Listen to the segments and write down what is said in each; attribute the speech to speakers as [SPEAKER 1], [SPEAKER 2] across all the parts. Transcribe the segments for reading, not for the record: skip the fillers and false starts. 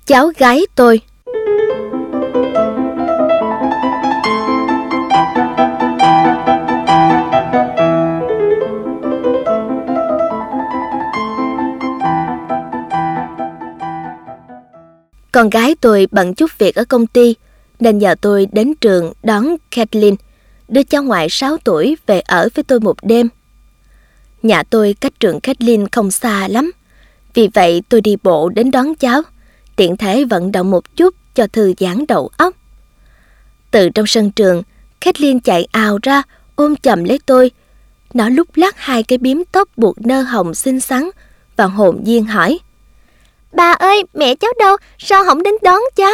[SPEAKER 1] cháu gái tôi. Con gái tôi bận chút việc ở công ty nên nhờ tôi đến trường đón Kathleen, đứa cháu ngoại 6 tuổi, về ở với tôi một đêm. Nhà tôi cách trường Kathleen không xa lắm, vì vậy tôi đi bộ đến đón cháu, tiện thể vận động một chút cho thư giãn đầu óc. Từ trong sân trường, Kathleen chạy ào ra ôm chầm lấy tôi. Nó lúc lắc 2 cái bím tóc buộc nơ hồng xinh xắn và hồn nhiên hỏi: "Bà ơi, mẹ cháu đâu? Sao không đến đón cháu?"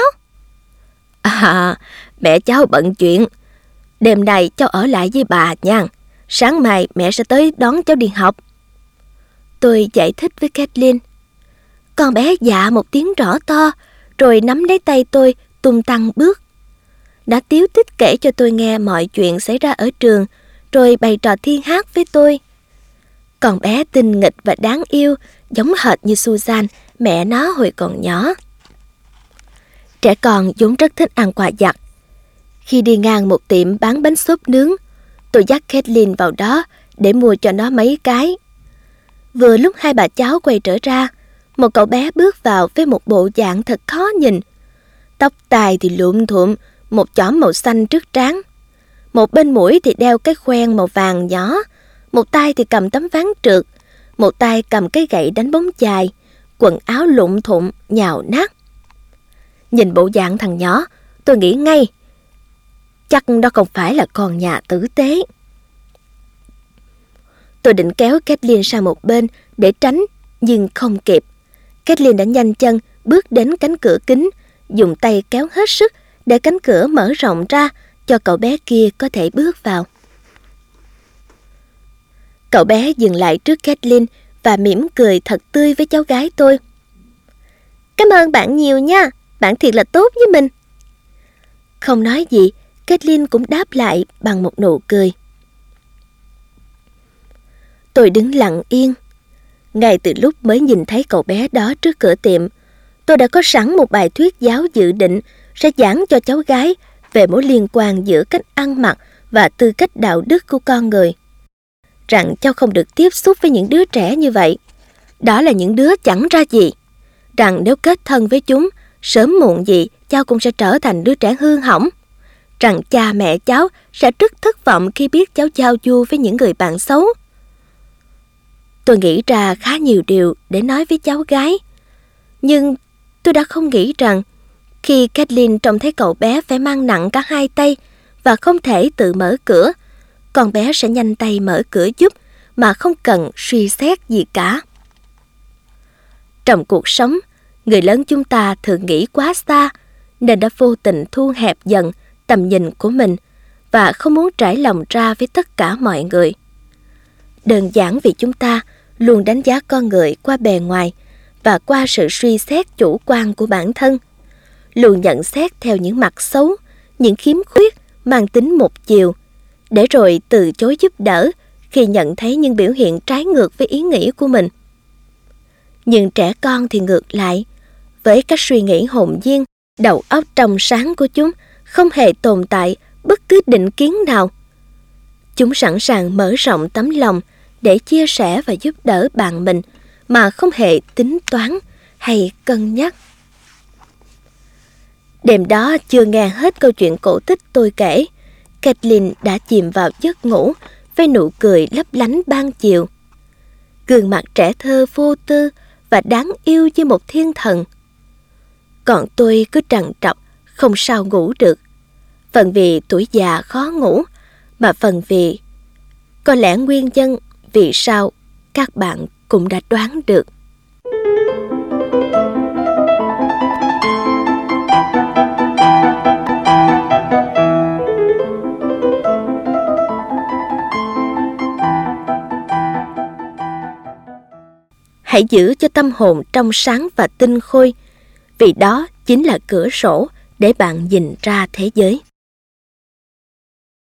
[SPEAKER 1] Mẹ cháu bận chuyện. Đêm nay cháu ở lại với bà nha. Sáng mai mẹ sẽ tới đón cháu đi học." Tôi giải thích với Kathleen. Con bé dạ một tiếng rõ to, rồi nắm lấy tay tôi tung tăng bước. Đã tíu tít kể cho tôi nghe mọi chuyện xảy ra ở trường, rồi bày trò thiên hát với tôi. Con bé tinh nghịch và đáng yêu, giống hệt như Susan, mẹ nó hồi còn nhỏ. Trẻ con vốn rất thích ăn quà vặt. Khi đi ngang một tiệm bán bánh xốp nướng, tôi dắt Kathleen vào đó để mua cho nó mấy cái. Vừa lúc hai bà cháu quay trở ra, một cậu bé bước vào với một bộ dạng thật khó nhìn. Tóc tai thì lụm thuộm, một chỏm màu xanh trước trán. Một bên mũi thì đeo cái khoen màu vàng nhỏ, một tay thì cầm tấm ván trượt, một tay cầm cái gậy đánh bóng chày, quần áo lụm thụm, nhào nát. Nhìn bộ dạng thằng nhỏ, tôi nghĩ ngay, chắc đó không phải là con nhà tử tế. Tôi định kéo Kathleen sang một bên để tránh, nhưng không kịp. Kathleen đã nhanh chân bước đến cánh cửa kính, dùng tay kéo hết sức để cánh cửa mở rộng ra cho cậu bé kia có thể bước vào. Cậu bé dừng lại trước Kathleen và mỉm cười thật tươi với cháu gái tôi. "Cảm ơn bạn nhiều nha, bạn thiệt là tốt với mình." Không nói gì, Kathleen cũng đáp lại bằng một nụ cười. Tôi đứng lặng yên. Ngay từ lúc mới nhìn thấy cậu bé đó trước cửa tiệm, tôi đã có sẵn một bài thuyết giáo dự định sẽ giảng cho cháu gái về mối liên quan giữa cách ăn mặc và tư cách đạo đức của con người. Rằng cháu không được tiếp xúc với những đứa trẻ như vậy. Đó là những đứa chẳng ra gì. Rằng nếu kết thân với chúng, sớm muộn gì cháu cũng sẽ trở thành đứa trẻ hư hỏng. Rằng cha mẹ cháu sẽ rất thất vọng khi biết cháu giao du với những người bạn xấu. Tôi nghĩ ra khá nhiều điều để nói với cháu gái. Nhưng tôi đã không nghĩ rằng khi Kathleen trông thấy cậu bé phải mang nặng cả 2 tay và không thể tự mở cửa, con bé sẽ nhanh tay mở cửa giúp mà không cần suy xét gì cả. Trong cuộc sống, người lớn chúng ta thường nghĩ quá xa nên đã vô tình thu hẹp dần tầm nhìn của mình và không muốn trải lòng ra với tất cả mọi người. Đơn giản vì chúng ta luôn đánh giá con người qua bề ngoài và qua sự suy xét chủ quan của bản thân, luôn nhận xét theo những mặt xấu, những khiếm khuyết mang tính một chiều, để rồi từ chối giúp đỡ khi nhận thấy những biểu hiện trái ngược với ý nghĩ của mình. Nhưng trẻ con thì ngược lại, với cách suy nghĩ hồn nhiên, đầu óc trong sáng của chúng không hề tồn tại bất cứ định kiến nào. Chúng sẵn sàng mở rộng tấm lòng để chia sẻ và giúp đỡ bạn mình mà không hề tính toán hay cân nhắc. Đêm đó chưa nghe hết câu chuyện cổ tích tôi kể, Kathleen đã chìm vào giấc ngủ với nụ cười lấp lánh ban chiều. Gương mặt trẻ thơ vô tư và đáng yêu như một thiên thần. Còn tôi cứ trằn trọc không sao ngủ được. Phần vì tuổi già khó ngủ, mà phần vì có lẽ nguyên nhân vì sao các bạn cũng đã đoán được. Hãy giữ cho tâm hồn trong sáng và tinh khôi, vì đó chính là cửa sổ để bạn nhìn ra thế giới.